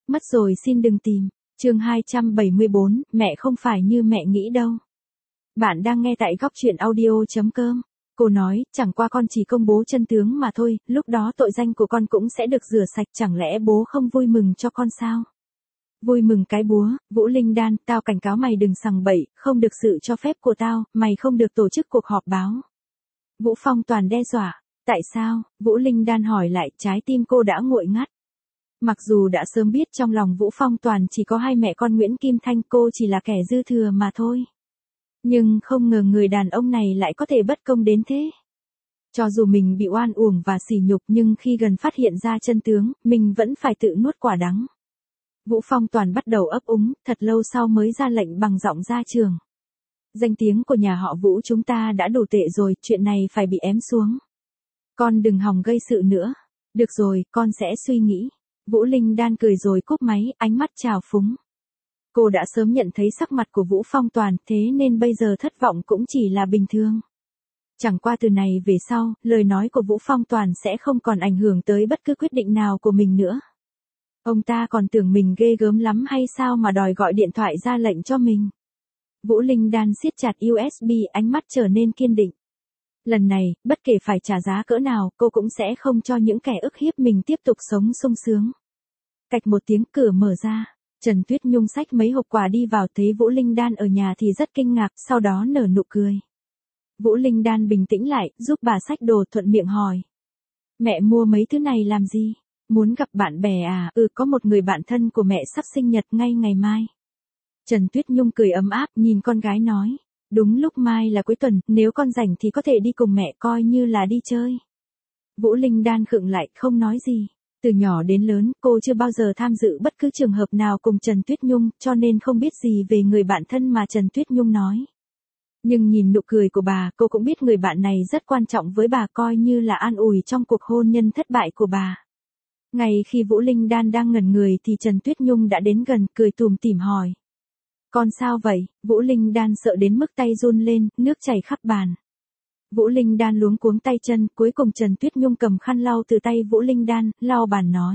Mất rồi xin đừng tìm. Chương 274, mẹ không phải như mẹ nghĩ đâu. Bạn đang nghe tại góc truyện audio.com. Cô nói, chẳng qua con chỉ công bố chân tướng mà thôi, lúc đó tội danh của con cũng sẽ được rửa sạch, chẳng lẽ bố không vui mừng cho con sao? Vui mừng cái búa, Vũ Linh Đan, tao cảnh cáo mày đừng sằng bậy, không được sự cho phép của tao, mày không được tổ chức cuộc họp báo. Vũ Phong Toàn đe dọa. Tại sao? Vũ Linh Đan hỏi lại, trái tim cô đã nguội ngắt. Mặc dù đã sớm biết trong lòng Vũ Phong Toàn chỉ có hai mẹ con Nguyễn Kim Thanh, cô chỉ là kẻ dư thừa mà thôi. Nhưng không ngờ người đàn ông này lại có thể bất công đến thế. Cho dù mình bị oan uổng và sỉ nhục nhưng khi gần phát hiện ra chân tướng, mình vẫn phải tự nuốt quả đắng. Vũ Phong Toàn bắt đầu ấp úng, thật lâu sau mới ra lệnh bằng giọng gia trưởng. Danh tiếng của nhà họ Vũ chúng ta đã đủ tệ rồi, chuyện này phải bị ém xuống. Con đừng hòng gây sự nữa. Được rồi, con sẽ suy nghĩ. Vũ Linh Đan cười rồi cúp máy, ánh mắt trào phúng. Cô đã sớm nhận thấy sắc mặt của Vũ Phong Toàn, thế nên bây giờ thất vọng cũng chỉ là bình thường. Chẳng qua từ này về sau, lời nói của Vũ Phong Toàn sẽ không còn ảnh hưởng tới bất cứ quyết định nào của mình nữa. Ông ta còn tưởng mình ghê gớm lắm hay sao mà đòi gọi điện thoại ra lệnh cho mình. Vũ Linh Đan siết chặt USB, ánh mắt trở nên kiên định. Lần này, bất kể phải trả giá cỡ nào, cô cũng sẽ không cho những kẻ ức hiếp mình tiếp tục sống sung sướng. Cạch một tiếng, cửa mở ra. Trần Tuyết Nhung xách mấy hộp quà đi vào, thấy Vũ Linh Đan ở nhà thì rất kinh ngạc, sau đó nở nụ cười. Vũ Linh Đan bình tĩnh lại, giúp bà xách đồ, thuận miệng hỏi. Mẹ mua mấy thứ này làm gì? Muốn gặp bạn bè à? Có một người bạn thân của mẹ sắp sinh nhật ngay ngày mai. Trần Tuyết Nhung cười ấm áp, nhìn con gái nói. Đúng lúc mai là cuối tuần, nếu con rảnh thì có thể đi cùng mẹ, coi như là đi chơi. Vũ Linh Đan khựng lại, không nói gì. Từ nhỏ đến lớn, cô chưa bao giờ tham dự bất cứ trường hợp nào cùng Trần Tuyết Nhung, cho nên không biết gì về người bạn thân mà Trần Tuyết Nhung nói. Nhưng nhìn nụ cười của bà, cô cũng biết người bạn này rất quan trọng với bà, coi như là an ủi trong cuộc hôn nhân thất bại của bà. Ngay khi Vũ Linh Đan đang ngẩn người thì Trần Tuyết Nhung đã đến gần, cười tủm tỉm hỏi. Con sao vậy? Vũ Linh Đan sợ đến mức tay run lên, nước chảy khắp bàn. Vũ Linh Đan luống cuống tay chân, cuối cùng Trần Tuyết Nhung cầm khăn lau từ tay Vũ Linh Đan, lau bàn nói.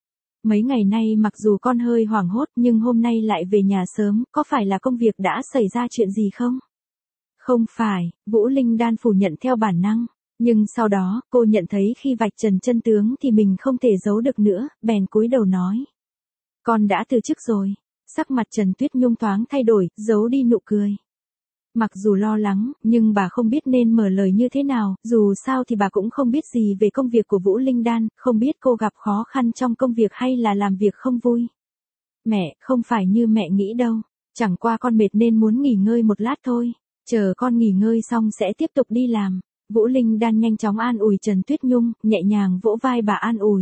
Mấy ngày nay mặc dù con hơi hoảng hốt nhưng hôm nay lại về nhà sớm, có phải là công việc đã xảy ra chuyện gì không? Không phải, Vũ Linh Đan phủ nhận theo bản năng. Nhưng sau đó, cô nhận thấy khi vạch trần chân tướng thì mình không thể giấu được nữa, bèn cúi đầu nói. Con đã từ chức rồi. Sắc mặt Trần Tuyết Nhung thoáng thay đổi, giấu đi nụ cười. Mặc dù lo lắng, nhưng bà không biết nên mở lời như thế nào, dù sao thì bà cũng không biết gì về công việc của Vũ Linh Đan, không biết cô gặp khó khăn trong công việc hay là làm việc không vui. Mẹ, không phải như mẹ nghĩ đâu, chẳng qua con mệt nên muốn nghỉ ngơi một lát thôi, chờ con nghỉ ngơi xong sẽ tiếp tục đi làm. Vũ Linh Đan nhanh chóng an ủi Trần Tuyết Nhung, nhẹ nhàng vỗ vai bà an ủi.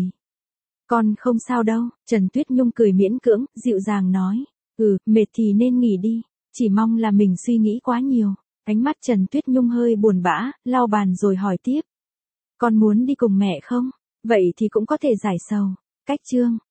Con không sao đâu, Trần Tuyết Nhung cười miễn cưỡng, dịu dàng nói. Mệt thì nên nghỉ đi, chỉ mong là mình suy nghĩ quá nhiều. Ánh mắt Trần Tuyết Nhung hơi buồn bã, lau bàn rồi hỏi tiếp. Con muốn đi cùng mẹ không? Vậy thì cũng có thể giải sầu. Cách chương.